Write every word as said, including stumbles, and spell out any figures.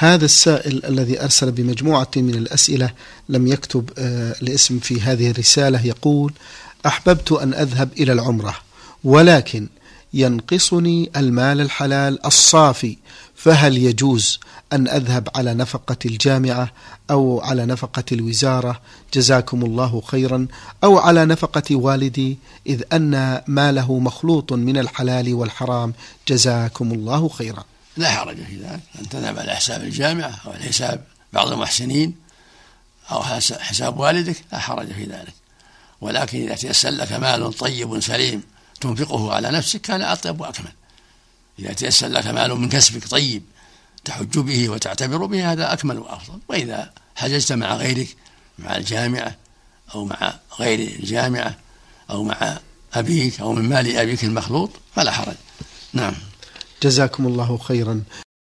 هذا السائل الذي أرسل بمجموعة من الأسئلة لم يكتب الاسم في هذه الرسالة، يقول: أحببت أن أذهب إلى العمرة ولكن ينقصني المال الحلال الصافي، فهل يجوز أن أذهب على نفقة الجامعة أو على نفقة الوزارة جزاكم الله خيرا، أو على نفقة والدي، إذ أن ماله مخلوط من الحلال والحرام جزاكم الله خيرا؟ لا حرج في ذلك، أن تذهب على حساب الجامعة أو على حساب بعض المحسنين أو حساب والدك، لا حرج في ذلك. ولكن إذا تيسر لك مال طيب سليم تنفقه على نفسك كان أطيب وأكمل. إذا تيسر لك مال من كسبك طيب تحج به وتعتبر به هذا أكمل وأفضل. وإذا حججت مع غيرك، مع الجامعة أو مع غير الجامعة أو مع أبيك أو من مال أبيك المخلوط فلا حرج. نعم. جزاكم الله خيرا.